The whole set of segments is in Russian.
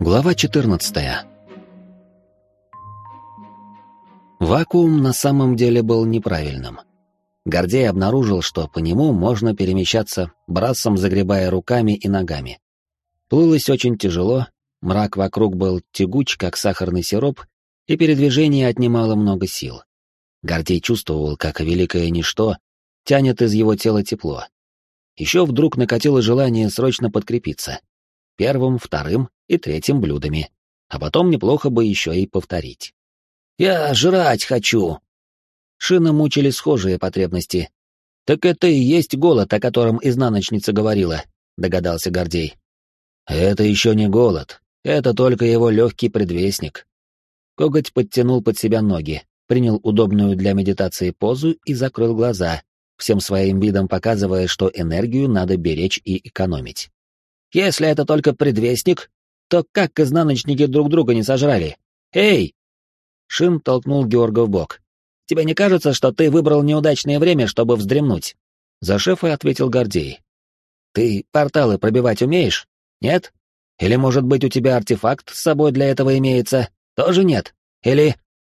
Глава 14. Вакуум на самом деле был неправильным. Гордей обнаружил, что по нему можно перемещаться, брассом загребая руками и ногами. Плылось очень тяжело, мрак вокруг был тягуч, как сахарный сироп, и передвижение отнимало много сил. Гордей чувствовал, как великое ничто тянет из его тела тепло. Еще вдруг накатило желание срочно подкрепиться. Первым, вторым и третьим блюдами, а потом неплохо бы еще и повторить. «Я жрать хочу!» Шина мучили схожие потребности. «Так это и есть голод, о котором изнаночница говорила», — догадался Гордей. «Это еще не голод, это только его легкий предвестник». Коготь подтянул под себя ноги, принял удобную для медитации позу и закрыл глаза, всем своим видом показывая, что энергию надо беречь и экономить. «Если это только предвестник, то как изнаночники друг друга не сожрали? Эй!» Шин толкнул Георга в бок. «Тебе не кажется, что ты выбрал неудачное время, чтобы вздремнуть?» За шефа ответил Гордей. «Ты порталы пробивать умеешь? Нет? Или, может быть, у тебя артефакт с собой для этого имеется? Тоже нет? Или...»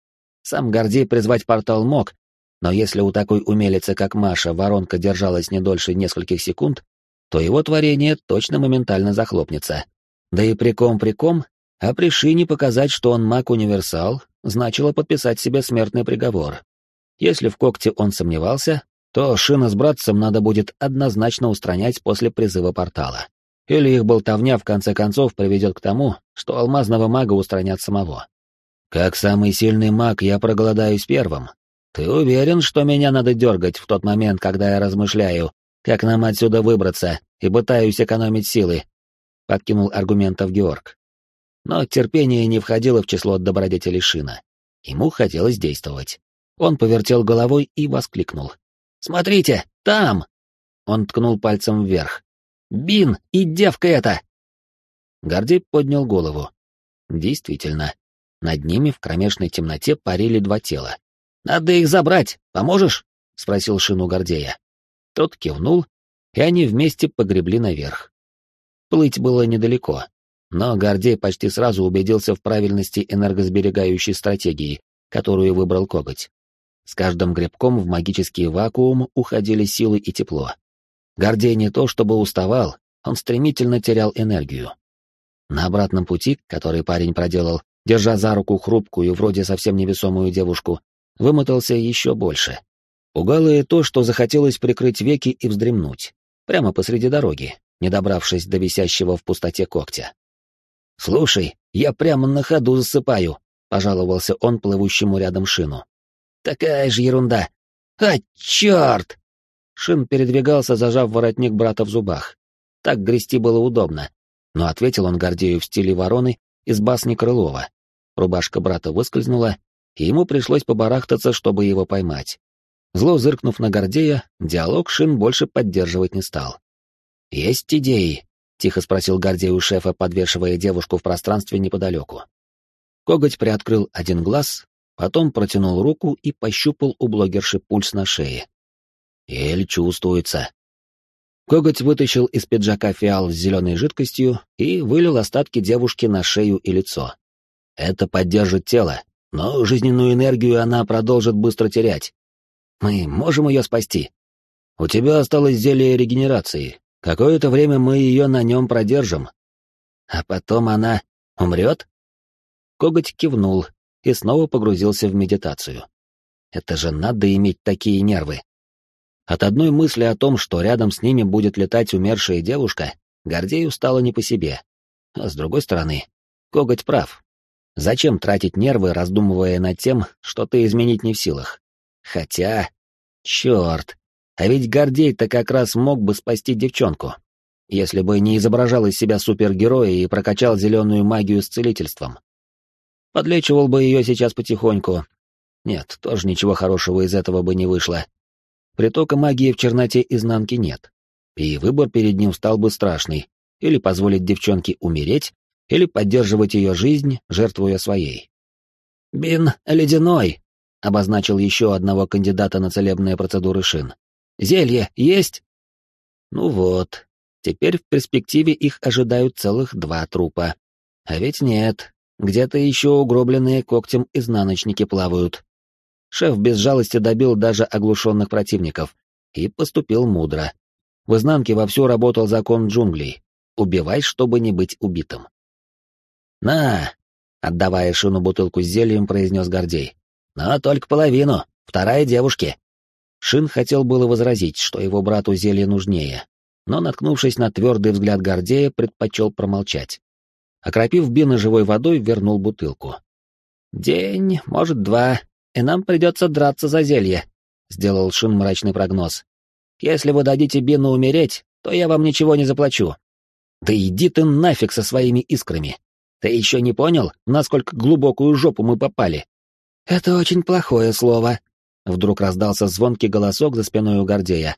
Сам Гордей призвать портал мог, но если у такой умелицы, как Маша, воронка держалась не дольше нескольких секунд, то его творение точно моментально захлопнется. Да и при ком, а при Шине показать, что он маг-универсал, значило подписать себе смертный приговор. Если в когте он сомневался, то Шина с братцем надо будет однозначно устранять после призыва портала. Или их болтовня в конце концов приведет к тому, что алмазного мага устранят самого. Как самый сильный маг я проголодаюсь первым. Ты уверен, что меня надо дергать в тот момент, когда я размышляю, как нам отсюда выбраться, и пытаюсь экономить силы?» — подкинул аргументов Георг. Но терпение не входило в число добродетелей Шина. Ему хотелось действовать. Он повертел головой и воскликнул. «Смотрите, там!» Он ткнул пальцем вверх. «Бин и девка эта!» Гордей поднял голову. Действительно, над ними в кромешной темноте парили два тела. «Надо их забрать, поможешь?» — спросил Шин у Гордея. Тот кивнул, и они вместе погребли наверх. Плыть было недалеко, но Гордей почти сразу убедился в правильности энергосберегающей стратегии, которую выбрал коготь. С каждым гребком в магический вакуум уходили силы и тепло. Гордей не то чтобы уставал, он стремительно терял энергию. На обратном пути, который парень проделал, держа за руку хрупкую, вроде совсем невесомую девушку, вымотался еще больше. Пугало и то, что захотелось прикрыть веки и вздремнуть, прямо посреди дороги, не добравшись до висящего в пустоте когтя. «Слушай, я прямо на ходу засыпаю», — пожаловался он плывущему рядом Шину. «Такая же ерунда! А, черт!» Шин передвигался, зажав воротник брата в зубах. Так грести было удобно, но ответил он Гордею в стиле вороны из басни Крылова. Рубашка брата выскользнула, и ему пришлось побарахтаться, чтобы его поймать. Зло зыркнув на Гордея, диалог Шин больше поддерживать не стал. «Есть идеи?» — тихо спросил Гордей у шефа, подвешивая девушку в пространстве неподалеку. Коготь приоткрыл один глаз, потом протянул руку и пощупал у блогерши пульс на шее. «Еле чувствуется». Коготь вытащил из пиджака фиал с зеленой жидкостью и вылил остатки девушки на шею и лицо. «Это поддержит тело, но жизненную энергию она продолжит быстро терять. Мы можем ее спасти. У тебя осталось зелье регенерации. Какое-то время мы ее на нем продержим. А потом она умрет?» Коготь кивнул и снова погрузился в медитацию. Это же надо иметь такие нервы. От одной мысли о том, что рядом с ними будет летать умершая девушка, Гордею стало не по себе. А с другой стороны, Коготь прав. Зачем тратить нервы, раздумывая над тем, что ты изменить не в силах? Хотя... Черт! А ведь Гордей-то как раз мог бы спасти девчонку, если бы не изображал из себя супергероя и прокачал зеленую магию с целительством. Подлечивал бы ее сейчас потихоньку. Нет, тоже ничего хорошего из этого бы не вышло. Притока магии в черноте изнанки нет. И выбор перед ним стал бы страшный. Или позволить девчонке умереть, или поддерживать ее жизнь, жертвуя своей. «Бин ледяной», — обозначил еще одного кандидата на целебные процедуры Шин. «Зелье есть?» Ну вот, теперь в перспективе их ожидают целых 2 трупа. А ведь нет, где-то еще угробленные когтем изнаночники плавают. Шеф без жалости добил даже оглушенных противников и поступил мудро. В изнанке вовсю работал закон джунглей. Убивай, чтобы не быть убитым. «На!» — отдавая Шину бутылку с зельем, произнес Гордей. «Но только половину, вторая девушке». Шин хотел было возразить, что его брату зелье нужнее, но, наткнувшись на твердый взгляд Гордея, предпочел промолчать. Окропив Бина живой водой, вернул бутылку. «День, может, два, и нам придется драться за зелье», — сделал Шин мрачный прогноз. «Если вы дадите Бину умереть, то я вам ничего не заплачу». «Да иди ты нафиг со своими искрами! Ты еще не понял, насколько глубокую жопу мы попали?» «Это очень плохое слово», — вдруг раздался звонкий голосок за спиной у Гордея.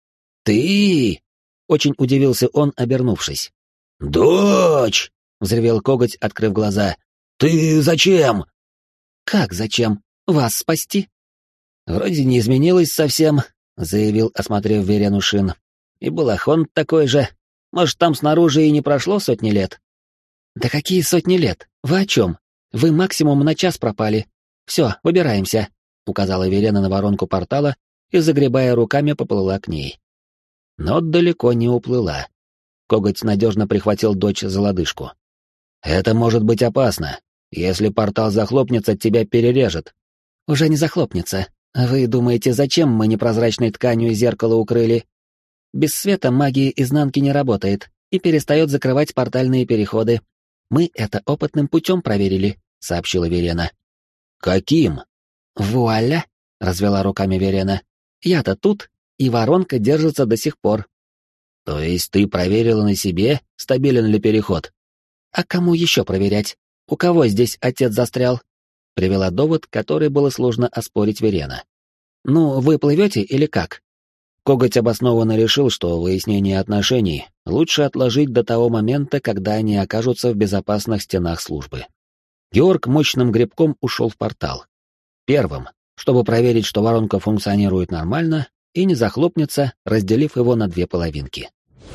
«Ты!» — очень удивился он, обернувшись. «Дочь!» — взревел коготь, открыв глаза. «Ты зачем?» «Как зачем? Вас спасти?» «Вроде не изменилось совсем», — заявил, осмотрев Верену Шин. «И балахон такой же. Может, там снаружи и не прошло сотни лет?» «Да какие сотни лет? Вы о чем? Вы максимум на час пропали. Все, выбираемся», — указала Верена на воронку портала и, загребая руками, поплыла к ней. Но далеко не уплыла. Коготь надежно прихватил дочь за лодыжку. «Это может быть опасно. Если портал захлопнется, тебя перережет». «Уже не захлопнется. Вы думаете, зачем мы непрозрачной тканью зеркало укрыли? Без света магия изнанки не работает и перестает закрывать портальные переходы. Мы это опытным путем проверили», — сообщила Верена. «Каким?» «Вуаля!» — развела руками Верена. «Я-то тут, и воронка держится до сих пор». «То есть ты проверила на себе, стабилен ли переход?» «А кому еще проверять? У кого здесь отец застрял?» — привела довод, который было сложно оспорить Верена. «Ну, вы плывете или как?» Коготь обоснованно решил, что выяснение отношений лучше отложить до того момента, когда они окажутся в безопасных стенах службы. Георг мощным гребком ушел в портал. Первым, чтобы проверить, что воронка функционирует нормально и не захлопнется, разделив его на две половинки.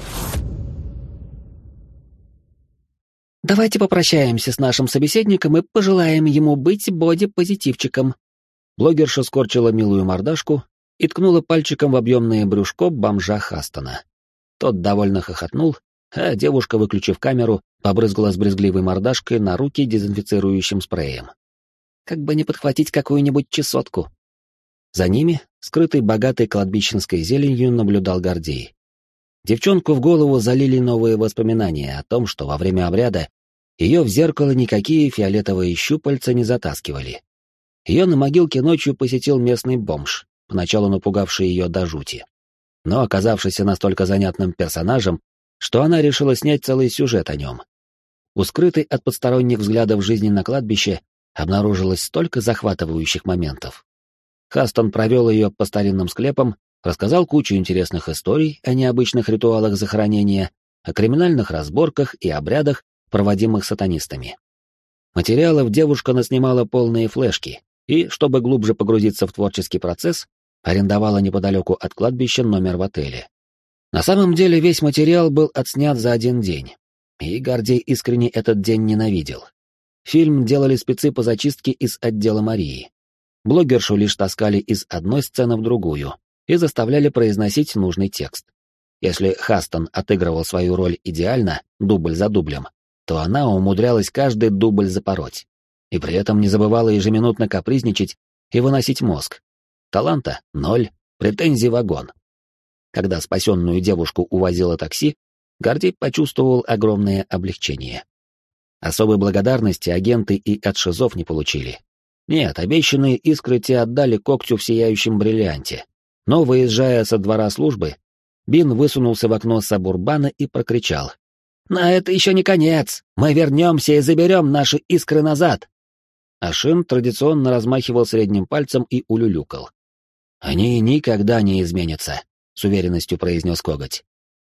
«Давайте попрощаемся с нашим собеседником и пожелаем ему быть боди-позитивчиком». Блогерша скорчила милую мордашку и ткнула пальчиком в объемное брюшко бомжа Хастона. Тот довольно хохотнул, а девушка, выключив камеру, побрызгала с брезгливой мордашкой на руки дезинфицирующим спреем. Как бы не подхватить какую-нибудь чесотку. За ними, скрытый богатой кладбищенской зеленью, наблюдал Гордей. Девчонку в голову залили новые воспоминания о том, что во время обряда ее в зеркало никакие фиолетовые щупальца не затаскивали. Ее на могилке ночью посетил местный бомж, поначалу напугавший ее до жути. Но оказавшийся настолько занятным персонажем, что она решила снять целый сюжет о нем. У скрытой от посторонних взглядов жизни на кладбище обнаружилось столько захватывающих моментов. Хастон провел ее по старинным склепам, рассказал кучу интересных историй о необычных ритуалах захоронения, о криминальных разборках и обрядах, проводимых сатанистами. Материалов девушка наснимала полные флешки и, чтобы глубже погрузиться в творческий процесс, арендовала неподалеку от кладбища номер в отеле. На самом деле весь материал был отснят за один день, и Гордей искренне этот день ненавидел. Фильм делали спецы по зачистке из отдела Марии. Блогершу лишь таскали из одной сцены в другую и заставляли произносить нужный текст. Если Хастон отыгрывал свою роль идеально, дубль за дублем, то она умудрялась каждый дубль запороть. И при этом не забывала ежеминутно капризничать и выносить мозг. Таланта — ноль, претензий — вагон. Когда спасенную девушку увозило такси, Гордей почувствовал огромное облегчение. Особой благодарности агенты и от шизов не получили. Нет, обещанные искры те отдали когтю в сияющем бриллианте. Но, выезжая со двора службы, Бин высунулся в окно Сабурбана и прокричал: «Но это еще не конец! Мы вернемся и заберем наши искры назад!» А Шин традиционно размахивал средним пальцем и улюлюкал. «Они никогда не изменятся», — с уверенностью произнес коготь.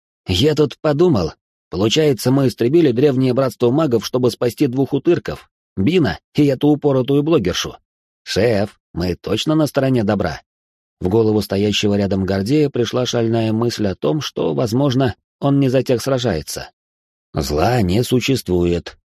«Я тут подумал. Получается, мы истребили древнее братство магов, чтобы спасти двух утырков, Бина и эту упоротую блогершу. Шеф, мы точно на стороне добра». В голову стоящего рядом Гордея пришла шальная мысль о том, что, возможно, он не за тех сражается. «Зла не существует»,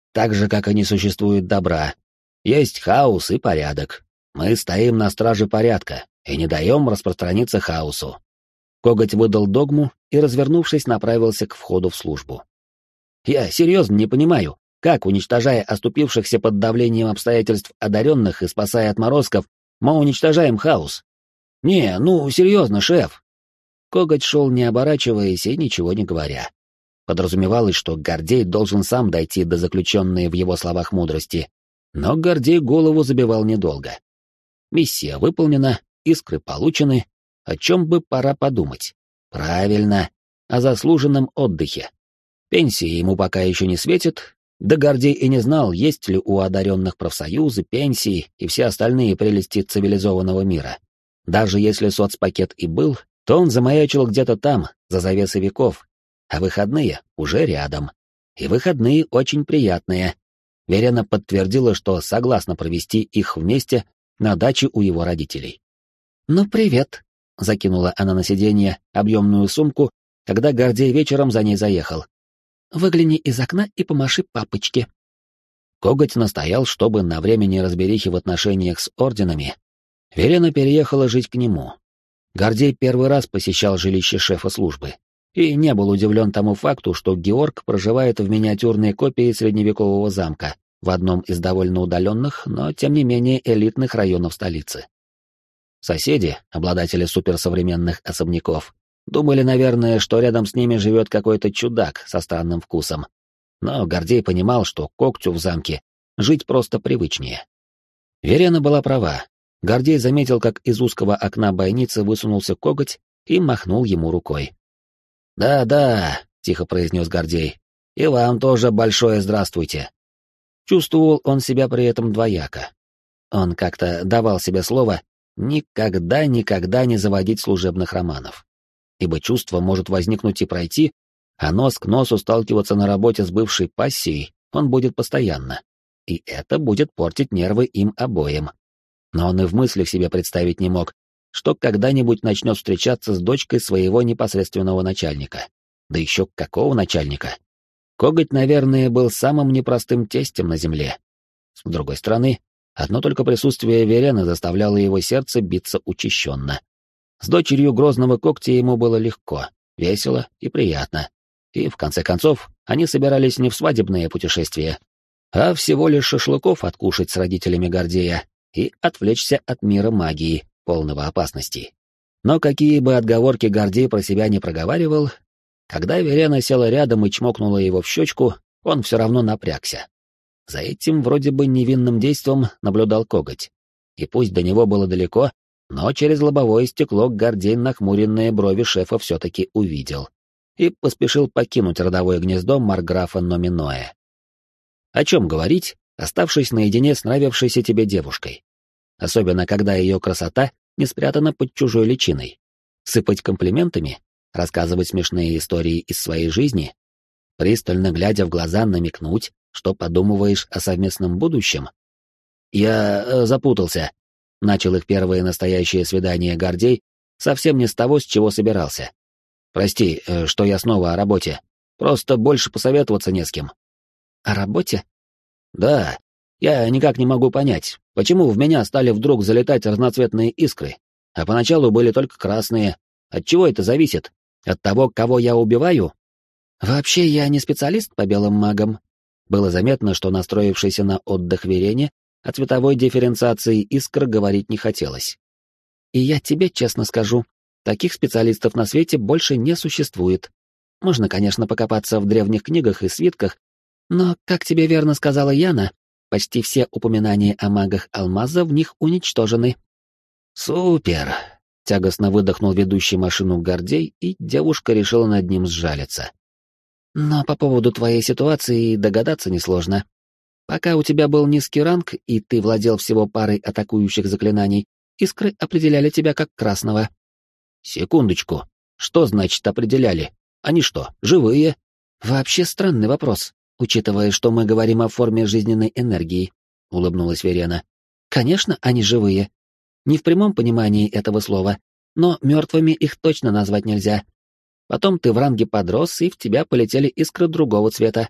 так же, как и не существует добра. Есть хаос и порядок. Мы стоим на страже порядка и не даем распространиться хаосу». Коготь выдал догму и, развернувшись, направился к входу в службу. «Я серьезно не понимаю, как, уничтожая оступившихся под давлением обстоятельств одаренных и спасая отморозков, мы уничтожаем хаос? Не, ну, серьезно, шеф!» Коготь шел, не оборачиваясь и ничего не говоря. Подразумевалось, что Гордей должен сам дойти до заключенной в его словах мудрости, но Гордей голову забивал недолго. Миссия выполнена, искры получены, о чем бы пора подумать. Правильно, о заслуженном отдыхе. Пенсии ему пока еще не светит, да Гордей и не знал, есть ли у одаренных профсоюзы, пенсии и все остальные прелести цивилизованного мира. Даже если соцпакет и был, то он замаячил где-то там, за завесой веков, а выходные уже рядом. И выходные очень приятные. Верена подтвердила, что согласна провести их вместе на даче у его родителей. «Ну, привет», — закинула она на сиденье объемную сумку, когда Гордей вечером за ней заехал. «Выгляни из окна и помаши папочке». Коготь настоял, чтобы на время неразберихи в отношениях с орденами Верена переехала жить к нему. Гордей первый раз посещал жилище шефа службы и не был удивлен тому факту, что Георг проживает в миниатюрной копии средневекового замка в одном из довольно удаленных, но тем не менее элитных районов столицы. Соседи, обладатели суперсовременных особняков, думали, наверное, что рядом с ними живет какой-то чудак со странным вкусом. Но Гордей понимал, что Когтю в замке жить просто привычнее. Верена была права. Гордей заметил, как из узкого окна бойницы высунулся Коготь и махнул ему рукой. «Да-да», — тихо произнес Гордей, — «и вам тоже большое здравствуйте». Чувствовал он себя при этом двояко. Он как-то давал себе слово никогда не заводить служебных романов. Ибо чувство может возникнуть и пройти, а нос к носу сталкиваться на работе с бывшей пассией он будет постоянно. И это будет портить нервы им обоим. Но он и в мыслях себе представить не мог, что когда-нибудь начнет встречаться с дочкой своего непосредственного начальника. Да еще какого начальника? Коготь, наверное, был самым непростым тестем на земле. С другой стороны, одно только присутствие Верены заставляло его сердце биться учащенно. С дочерью Грозного Когтя ему было легко, весело и приятно. И, в конце концов, они собирались не в свадебное путешествие, а всего лишь шашлыков откушать с родителями Гордея и отвлечься от мира магии, полного опасностей. Но какие бы отговорки Гордей про себя не проговаривал, когда Верена села рядом и чмокнула его в щечку, он все равно напрягся. За этим вроде бы невинным действом наблюдал Коготь. И пусть до него было далеко, но через лобовое стекло Гордей нахмуренные брови шефа все-таки увидел и поспешил покинуть родовое гнездо марграфа Номиноэ. О чем говорить, оставшись наедине с нравившейся тебе девушкой? Особенно, когда ее красота не спрятана под чужой личиной. Сыпать комплиментами? Рассказывать смешные истории из своей жизни? Пристально глядя в глаза намекнуть, что подумываешь о совместном будущем? «Я запутался», — начал их первое настоящее свидание Гордей совсем не с того, с чего собирался. «Прости, что я снова о работе. Просто больше посоветоваться не с кем». «О работе?» «Да. Я никак не могу понять, почему в меня стали вдруг залетать разноцветные искры, а поначалу были только красные. От чего это зависит? От того, кого я убиваю?» «Вообще я не специалист по белым магам». Было заметно, что настроившийся на отдых Верене о цветовой дифференциации искр говорить не хотелось. «И я тебе честно скажу, таких специалистов на свете больше не существует. Можно, конечно, покопаться в древних книгах и свитках, но, как тебе верно сказала Яна, почти все упоминания о магах алмаза в них уничтожены». «Супер!» — тягостно выдохнул ведущий машину Гордей, и девушка решила над ним сжалиться. «Но по поводу твоей ситуации догадаться несложно. Пока у тебя был низкий ранг, и ты владел всего парой атакующих заклинаний, искры определяли тебя как красного». «Секундочку. Что значит определяли? Они что, живые?» «Вообще странный вопрос, учитывая, что мы говорим о форме жизненной энергии», — улыбнулась Верена. «Конечно, они живые. Не в прямом понимании этого слова, но мертвыми их точно назвать нельзя. Потом ты в ранге подрос, и в тебя полетели искры другого цвета.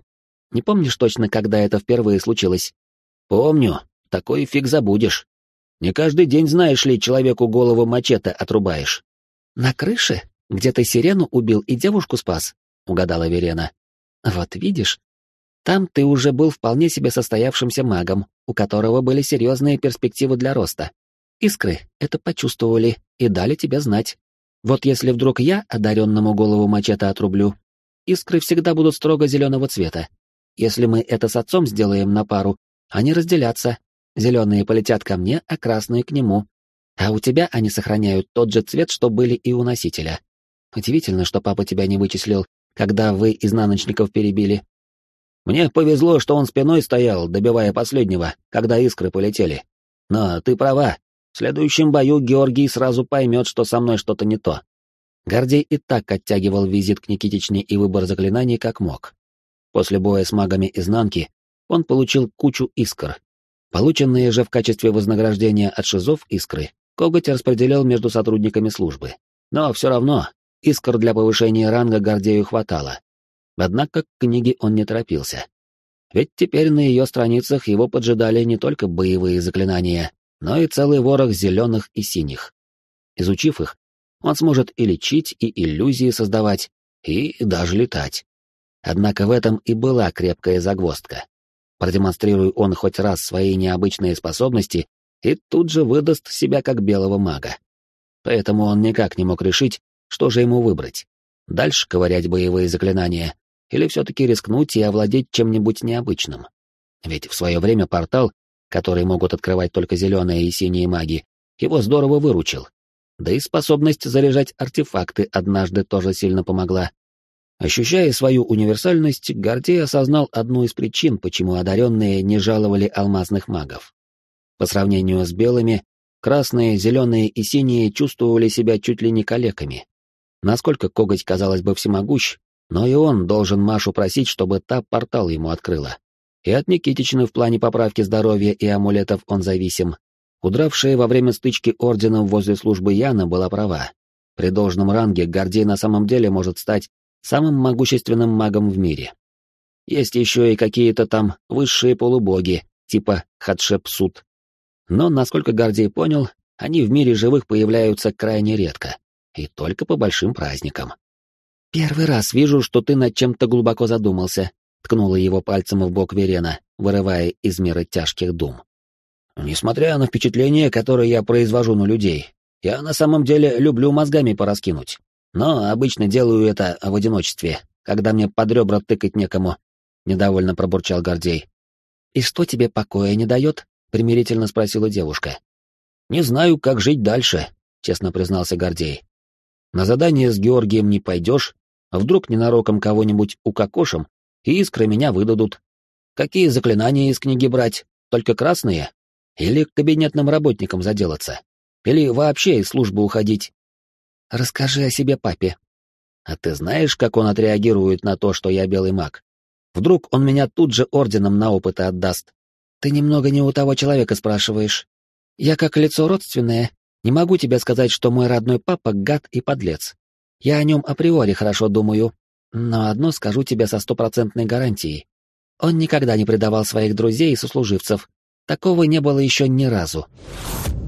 Не помнишь точно, когда это впервые случилось? Помню, такой фиг забудешь. Не каждый день, знаешь ли, человеку голову мачете отрубаешь. На крыше, где ты сирену убил и девушку спас, угадала Верена. Вот видишь, там ты уже был вполне себе состоявшимся магом, у которого были серьезные перспективы для роста. Искры это почувствовали и дали тебе знать. Вот если вдруг я одаренному голову мачете отрублю, искры всегда будут строго зеленого цвета. Если мы это с отцом сделаем на пару, они разделятся. Зеленые полетят ко мне, а красные к нему. А у тебя они сохраняют тот же цвет, что были и у носителя. Удивительно, что папа тебя не вычислил, когда вы изнаночников перебили. Мне повезло, что он спиной стоял, добивая последнего, когда искры полетели. Но ты права. В следующем бою Георгий сразу поймет, что со мной что-то не то. Гордей и так оттягивал визит к Никитичне и выбор заклинаний как мог. После боя с магами изнанки он получил кучу искр. Полученные же в качестве вознаграждения от шизов искры Коготь распределял между сотрудниками службы. Но все равно искр для повышения ранга Гордею хватало. Однако к книге он не торопился. Ведь теперь на ее страницах его поджидали не только боевые заклинания, но и целый ворох зеленых и синих. Изучив их, он сможет и лечить, и иллюзии создавать, и даже летать. Однако в этом и была крепкая загвоздка. Продемонстрируй он хоть раз свои необычные способности, и тут же выдаст себя как белого мага. Поэтому он никак не мог решить, что же ему выбрать. Дальше ковырять боевые заклинания, или все-таки рискнуть и овладеть чем-нибудь необычным. Ведь в свое время портал, который могут открывать только зеленые и синие маги, его здорово выручил. Да и способность заряжать артефакты однажды тоже сильно помогла. Ощущая свою универсальность, Гордей осознал одну из причин, почему одаренные не жаловали алмазных магов. По сравнению с белыми, красные, зеленые и синие чувствовали себя чуть ли не калеками. Насколько Коготь, казалось бы, всемогущ, но и он должен Машу просить, чтобы та портал ему открыла. И от Никитичны в плане поправки здоровья и амулетов он зависим. Удравшая во время стычки орденом возле службы Яна была права. При должном ранге Гордей на самом деле может стать самым могущественным магом в мире. Есть еще и какие-то там высшие полубоги, типа Хатшепсут. Но, насколько Гордей понял, они в мире живых появляются крайне редко, и только по большим праздникам. «Первый раз вижу, что ты над чем-то глубоко задумался», — ткнула его пальцем в бок Верена, вырывая из мира тяжких дум. «Несмотря на впечатление, которое я произвожу на людей, я на самом деле люблю мозгами пораскинуть. Но обычно делаю это в одиночестве, когда мне под ребра тыкать некому», — недовольно пробурчал Гордей. «И что тебе покоя не дает?» — примирительно спросила девушка. «Не знаю, как жить дальше», — честно признался Гордей. «На задание с Георгием не пойдешь, а вдруг ненароком кого-нибудь укокошим, и искры меня выдадут. Какие заклинания из книги брать? Только красные? Или к кабинетным работникам заделаться? Или вообще из службы уходить?» «Расскажи о себе папе». «А ты знаешь, как он отреагирует на то, что я белый маг? Вдруг он меня тут же орденом на опыты отдаст?» «Ты немного не у того человека спрашиваешь. Я как лицо родственное не могу тебе сказать, что мой родной папа гад и подлец. Я о нем априори хорошо думаю, но одно скажу тебе со 100% гарантией. Он никогда не предавал своих друзей и сослуживцев. Такого не было еще ни разу».